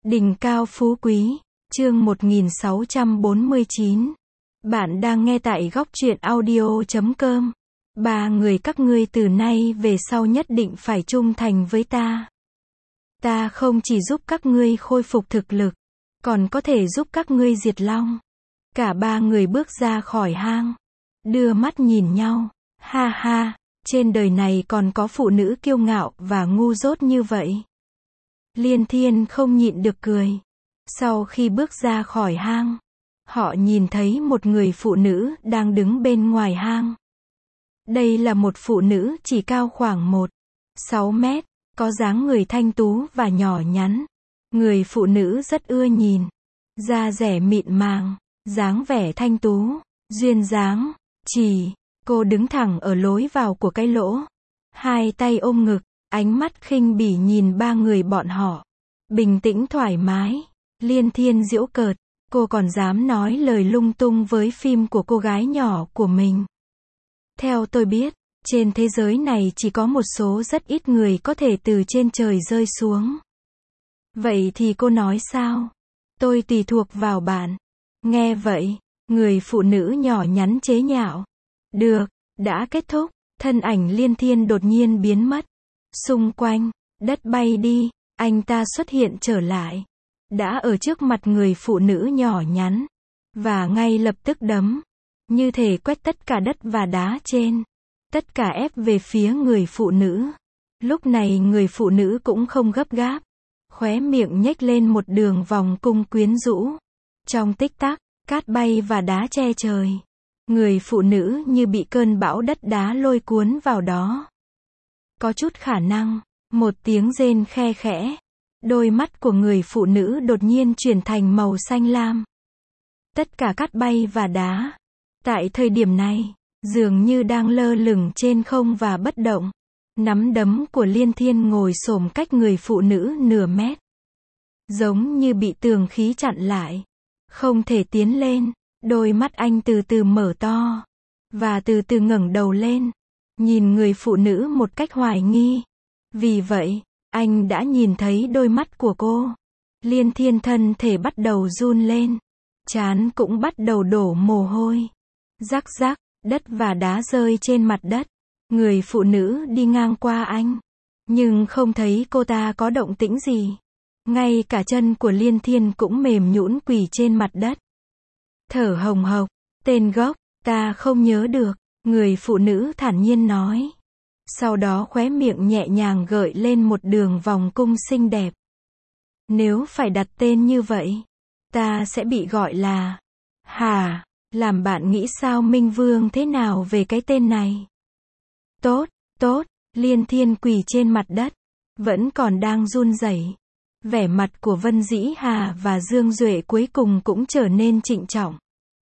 Đỉnh cao phú quý, chương 1649. Bạn đang nghe tại góc truyện audio.com. Ba người các ngươi từ nay về sau nhất định phải trung thành với ta. Ta không chỉ giúp các ngươi khôi phục thực lực, còn có thể giúp các ngươi diệt long. Cả ba người bước ra khỏi hang, đưa mắt nhìn nhau. Ha ha, trên đời này còn có phụ nữ kiêu ngạo và ngu dốt như vậy. Liên Thiên không nhịn được cười. Sau khi bước ra khỏi hang, họ nhìn thấy một người phụ nữ đang đứng bên ngoài hang. Đây là một phụ nữ chỉ cao khoảng 1,6 mét, có dáng người thanh tú và nhỏ nhắn. Người phụ nữ rất ưa nhìn, da dẻ mịn màng, dáng vẻ thanh tú, duyên dáng. Cô đứng thẳng ở lối vào của cái lỗ, hai tay ôm ngực, ánh mắt khinh bỉ nhìn ba người bọn họ. Bình tĩnh thoải mái. Liên Thiên giễu cợt, cô còn dám nói lời lung tung với phim của cô gái nhỏ của mình. Theo tôi biết, trên thế giới này chỉ có một số rất ít người có thể từ trên trời rơi xuống. Vậy thì cô nói sao? Tôi tùy thuộc vào bạn. Nghe vậy, người phụ nữ nhỏ nhắn chế nhạo. Được, đã kết thúc. Thân ảnh Liên Thiên đột nhiên biến mất. Xung quanh, đất bay đi. Anh ta xuất hiện trở lại, đã ở trước mặt người phụ nữ nhỏ nhắn, và ngay lập tức đấm, như thể quét tất cả đất và đá trên, tất cả ép về phía người phụ nữ. Lúc này người phụ nữ cũng không gấp gáp, khóe miệng nhếch lên một đường vòng cung quyến rũ. Trong tích tắc, cát bay và đá che trời. Người phụ nữ như bị cơn bão đất đá lôi cuốn vào đó. Có chút khả năng. Một tiếng rên khe khẽ. Đôi mắt của người phụ nữ đột nhiên chuyển thành màu xanh lam. Tất cả cát bay và đá, tại thời điểm này, dường như đang lơ lửng trên không và bất động. Nắm đấm của Liên Thiên ngồi xổm cách người phụ nữ nửa mét. Giống như bị tường khí chặn lại. Không thể tiến lên. Đôi mắt anh từ từ mở to. Và từ từ ngẩng đầu lên. Nhìn người phụ nữ một cách hoài nghi. Vì vậy, anh đã nhìn thấy đôi mắt của cô. Liên Thiên thân thể bắt đầu run lên. Trán cũng bắt đầu đổ mồ hôi. Rắc rắc, đất và đá rơi trên mặt đất. Người phụ nữ đi ngang qua anh. Nhưng không thấy cô ta có động tĩnh gì. Ngay cả chân của Liên Thiên cũng mềm nhũn quỳ trên mặt đất. Thở hồng hộc, tên gốc, ta không nhớ được. Người phụ nữ thản nhiên nói. Sau đó khóe miệng nhẹ nhàng gợi lên một đường vòng cung xinh đẹp. Nếu phải đặt tên như vậy, ta sẽ bị gọi là... Hả? Làm bạn nghĩ sao Minh Vương thế nào về cái tên này? Tốt, tốt, Liên Thiên quỳ trên mặt đất, vẫn còn đang run rẩy. Vẻ mặt của Vân Dĩ Hà và Dương Duệ cuối cùng cũng trở nên trịnh trọng.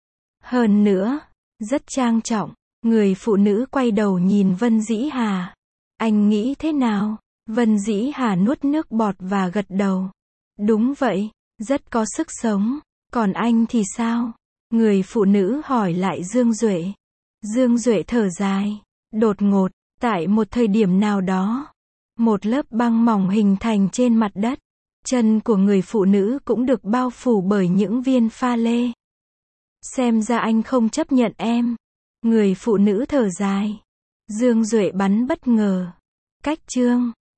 Hơn nữa, rất trang trọng. Người phụ nữ quay đầu nhìn Vân Dĩ Hà. Anh nghĩ thế nào? Vân Dĩ Hà nuốt nước bọt và gật đầu. Đúng vậy, rất có sức sống. Còn anh thì sao? Người phụ nữ hỏi lại Dương Duệ. Dương Duệ thở dài. Đột ngột, tại một thời điểm nào đó, một lớp băng mỏng hình thành trên mặt đất. Chân của người phụ nữ cũng được bao phủ bởi những viên pha lê. Xem ra anh không chấp nhận em. Người phụ nữ thở dài. Dương Duệ bắn bất ngờ. Cách chương